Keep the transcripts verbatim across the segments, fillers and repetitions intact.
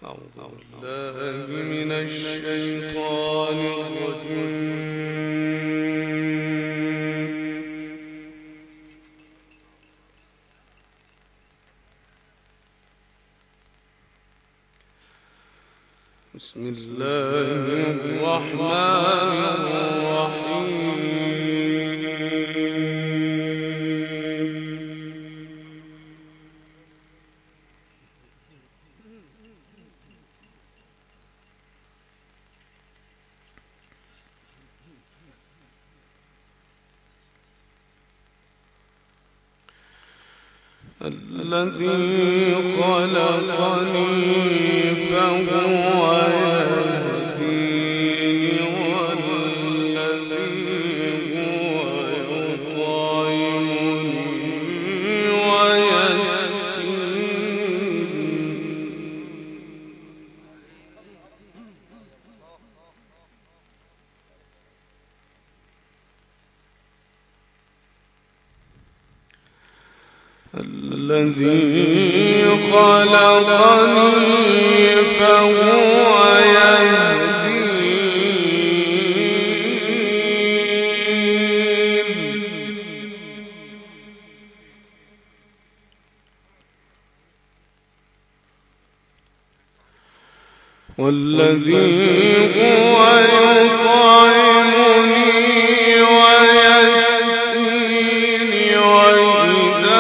من الشيطان الرجيم. بسم الله الرحمن الرحيم. الذي خلقني فهو يهديني والذي هو يطعمني ويسقين الذي خلقني فهو يهدين والذي هو يطعمني ويسقين وإذا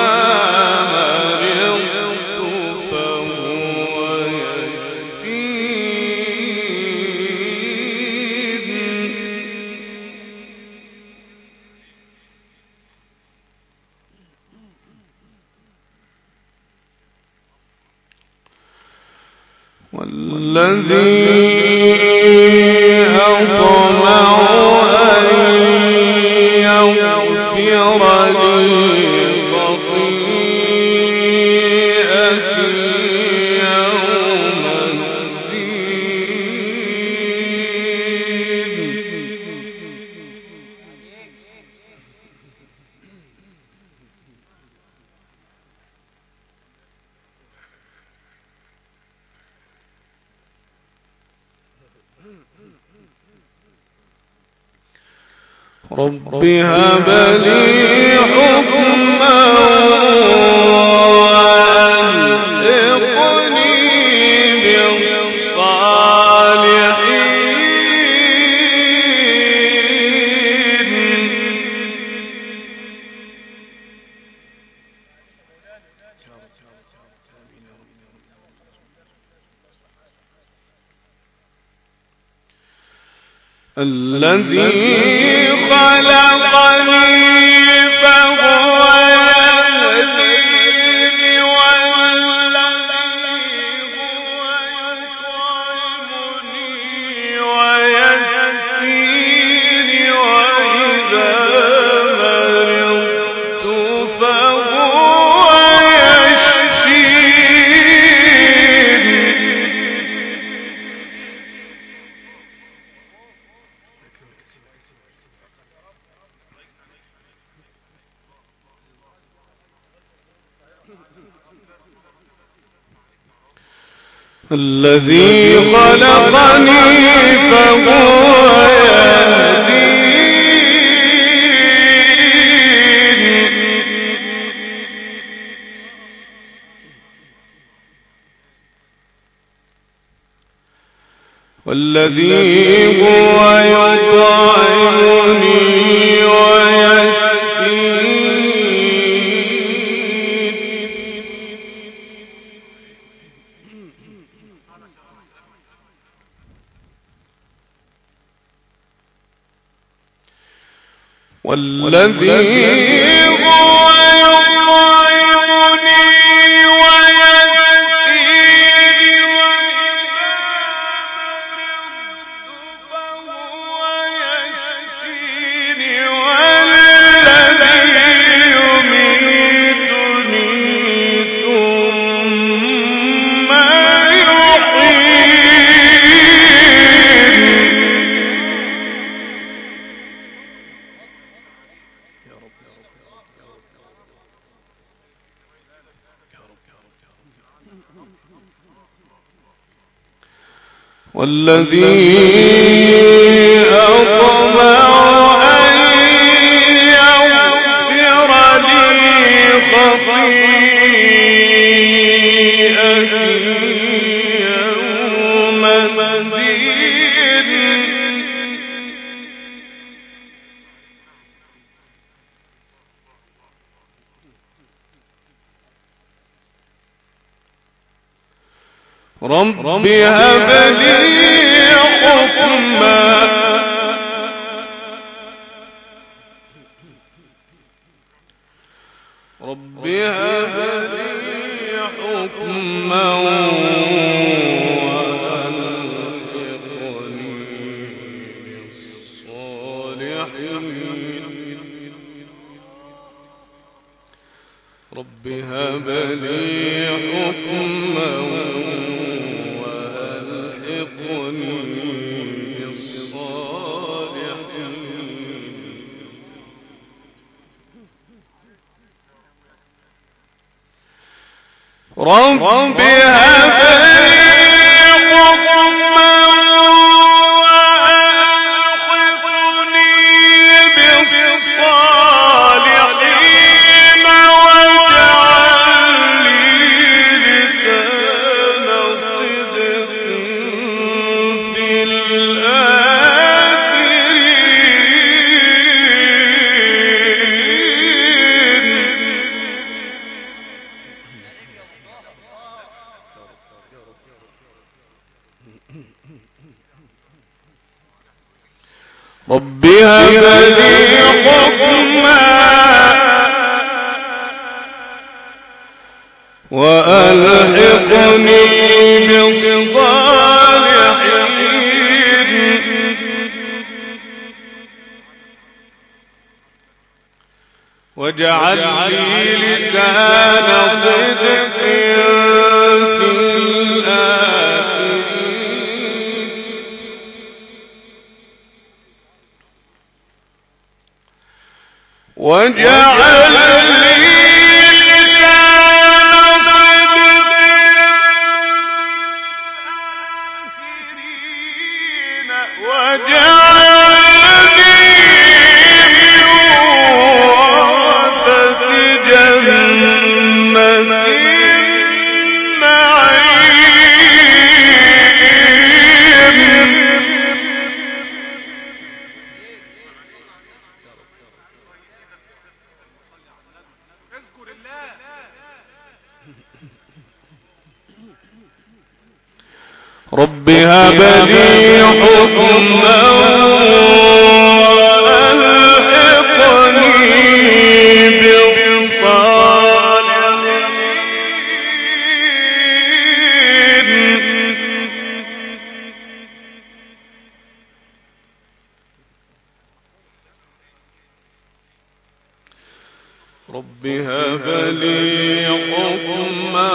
والذي أطمع أن يغفر لي خطيئتي يوم الدين. رب هب لي حكما وألحقني بالصالحين. الذي خلقني فهو يهديني والذي هو يطعمني ويسقيني وإذا مرضت فهو يشفيني. الذي خلقني فهو يهدين والذي هو يطعمني والذي هو يطعمني ويسقيني وهو يشفيني والذي يميتني ثم يحييني. والذي أطمع أن يغفر لي خطيئتي يوم الدين رب هب لي حكما رب هب لي حكما وألحقني بالصالحين رب هب لي حكما رب هب لي حكما وألحقني بالصالحين واجعل لي لسان صدق في رب هب لي حكما وألحقني بالصالحين واجعل لي لسان صدق في واجعل لي لسان صدق آخرين واجعلني من ورثة جنة النعيم رب هب لي حكما وألحقني بالصالحين رب هب لي حكما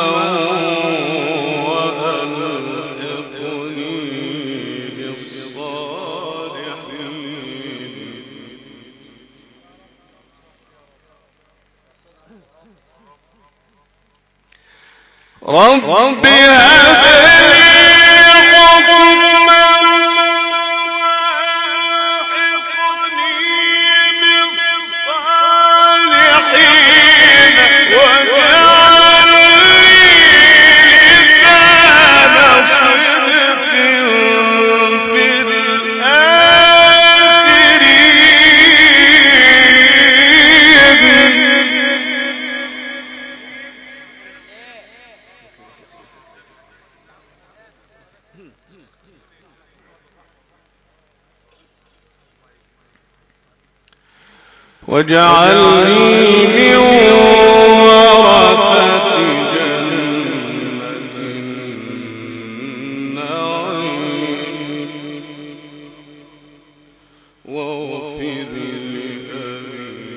رب هب لي حكما وألحقني بالصالحين واجعل لي لسان صدق في الآخرين واجعلني من ورثة جنة النعيم واغفر لأبي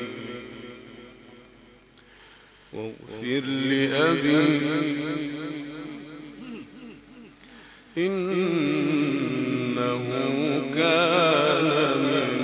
واغفر لأبي إنه كان من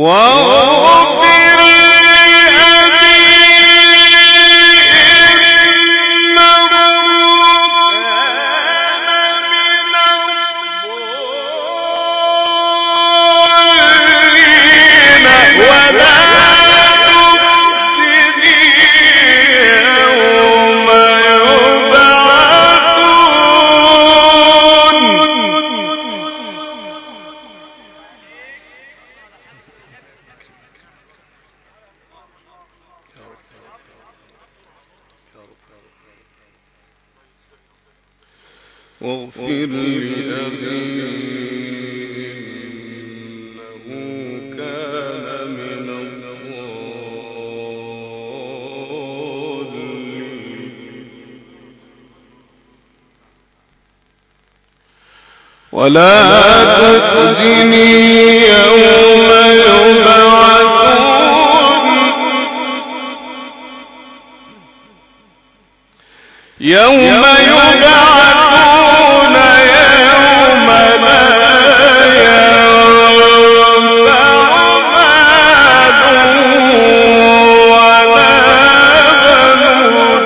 واغفر لأبي إنه كان من الضالين ولا تخزني يوم يبعثون يوم يبعثون يوم لا ينفع مال ولا بنون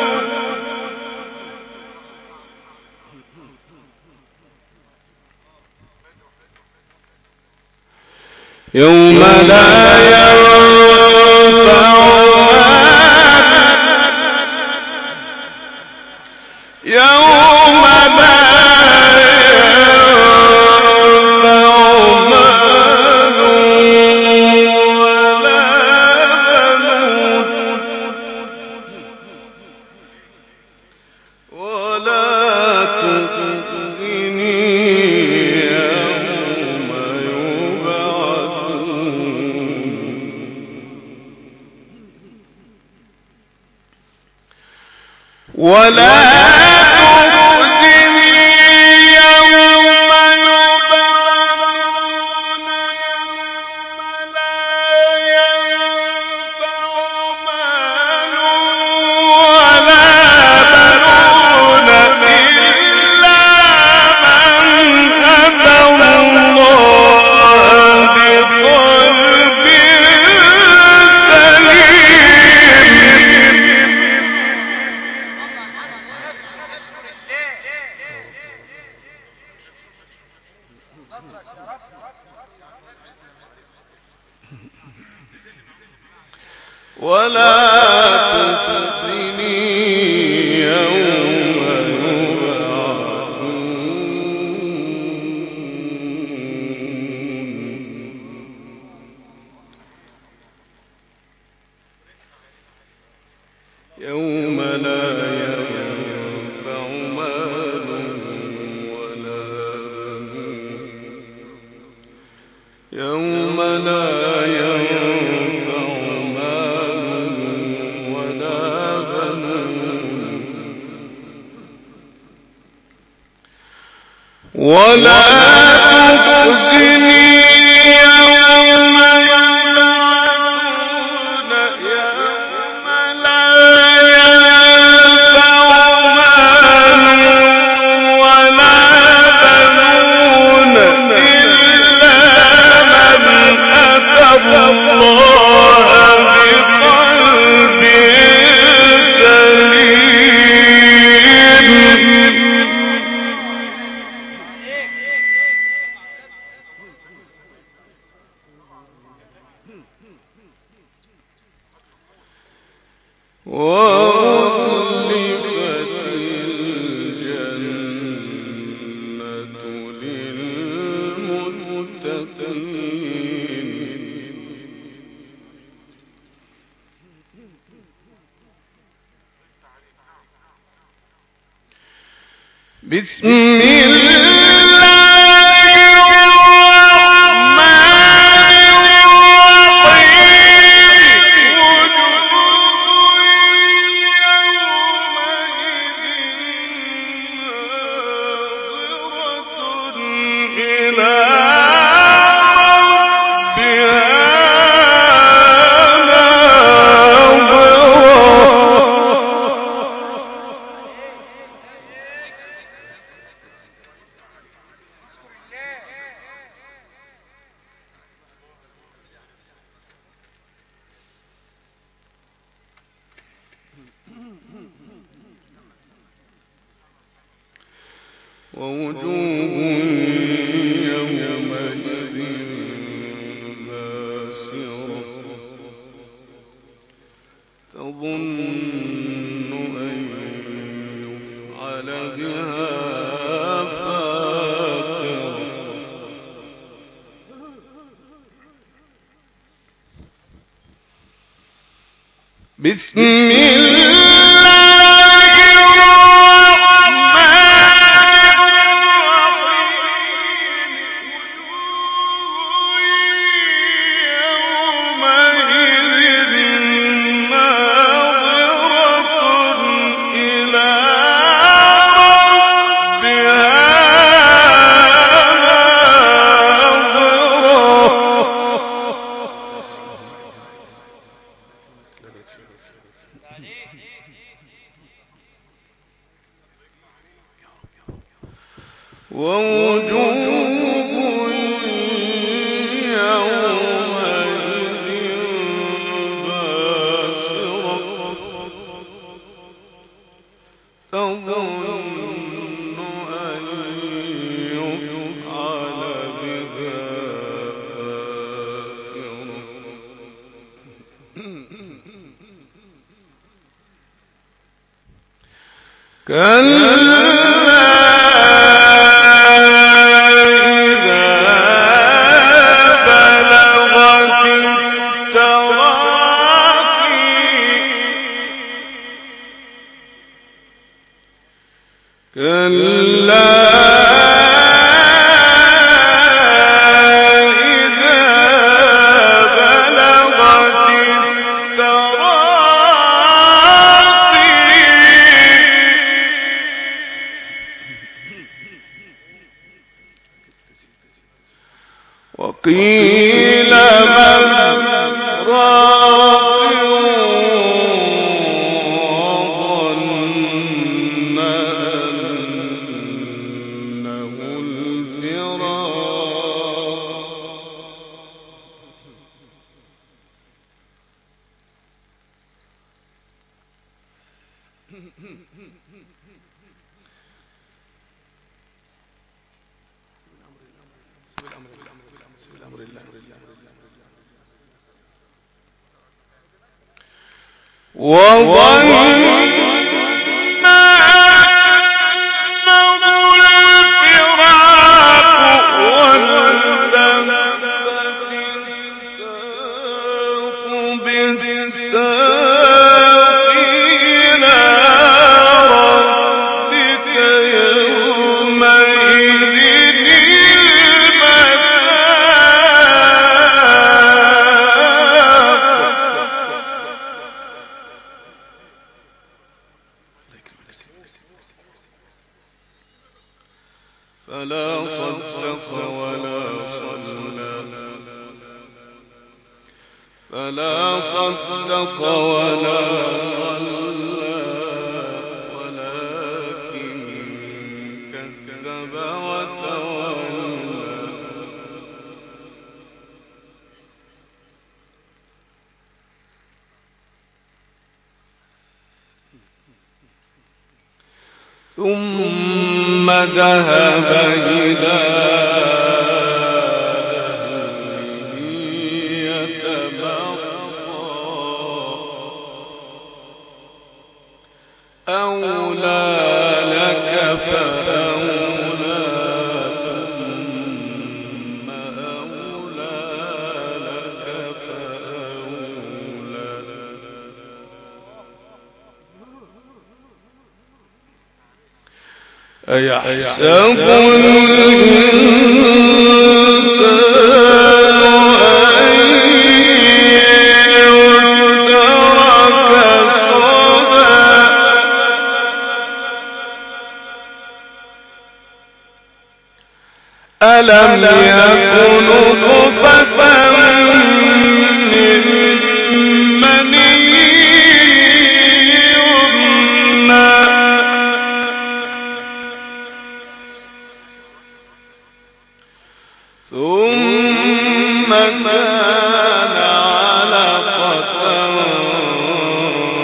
يوم لا ينفع مال يوم لا ينفع مال ولا بنون ولا تخزني يوم يبعثون ولا ولا تخزني يوم يبعثون يوم لا ينفع مال ولا بنون يوم لا ينفع مال ولا بنون ولا تخزني يوم يبعثون يوم لا ينفع مال ولا بنون إلا من أتى الله بقلب سليم وأزلفت الجنة للمتقين بسم الله ووجوه يومئذ باسرة تظن أن يفعل بها فاقرة بسم الله وقيل من راق وظن أنه فلا صدق ولا صلى فلا صدق ولا صلى ولكن كذب وتولى ثم ذهب إلى أهله يتمطى أولى لك فأولى ثم أولى لك فأولى أيحسب ألم يكن نطفة من مني يمنى ثم كان علقة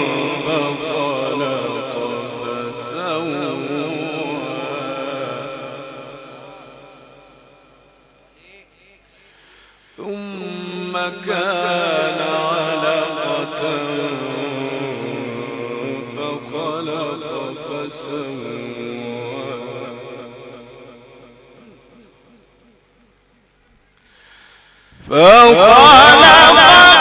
فخلق فسوى كان علقة فخلق فسوى فخلق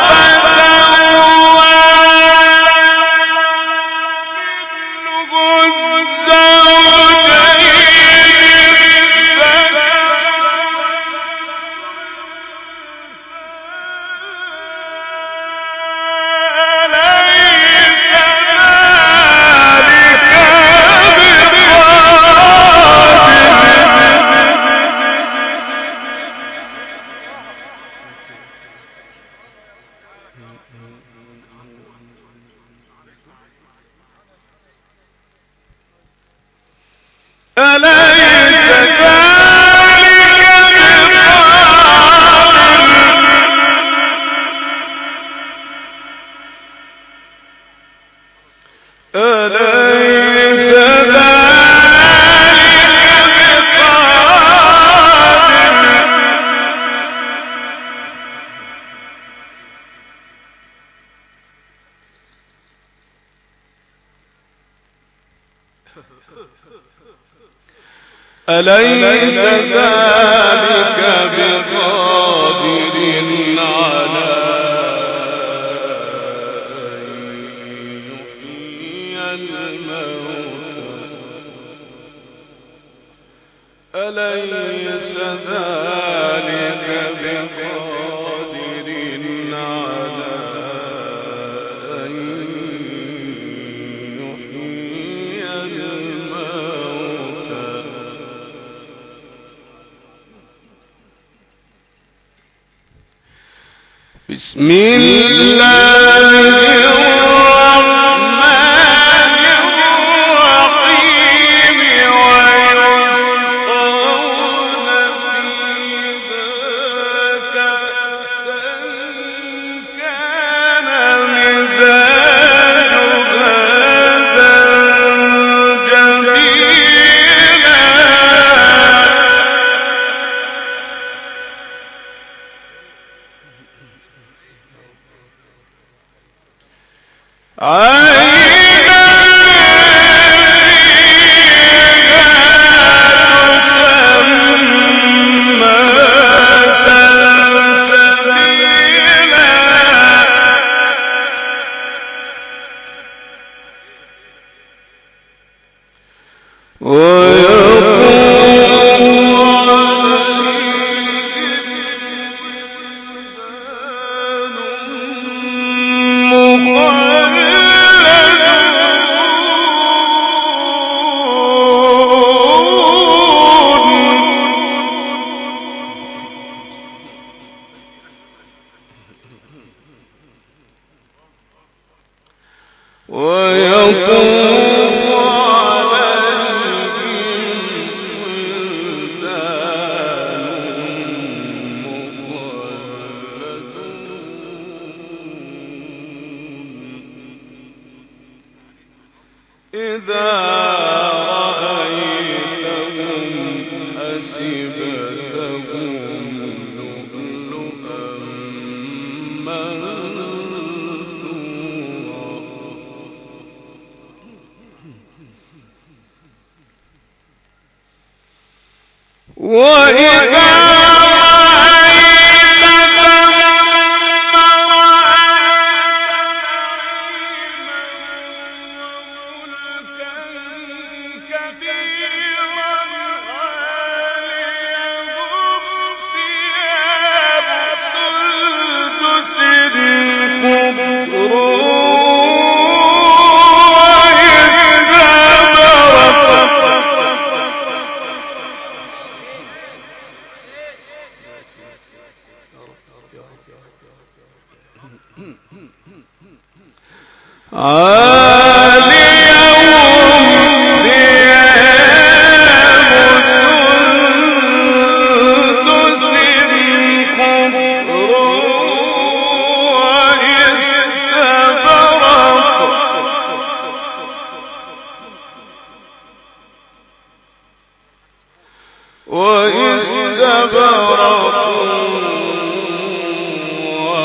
أليس ذلك بقادر على أن يحيي الموتى أليس ذلك بقادر على أن يحيي الموتى بسم الله الرحمن الرحيم ويسقون فيها كأسا كان مزاجها زنجبيلا عينا تسمى سلسبيلا إذا رأيتهم حسبتهم لؤلؤا منثورا وإذا وإستبرقوا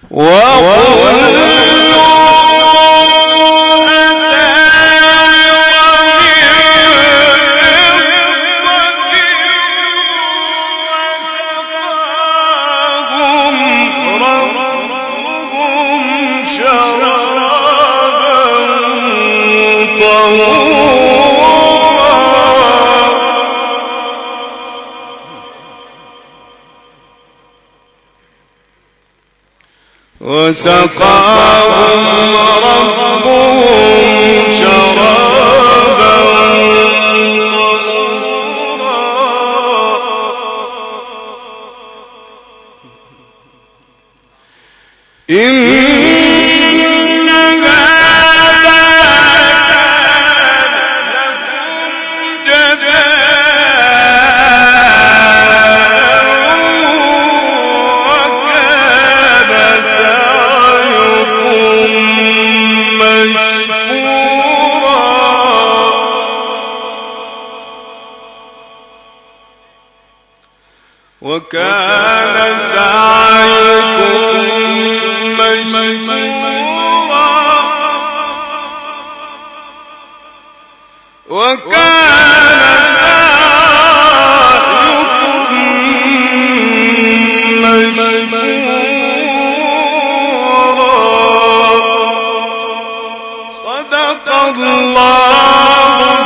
وسقاهم ربهم شرابا طهورا إن هذا لكم وكان سعيكم مشكورا وكان سعيكم مشكورا صدق الله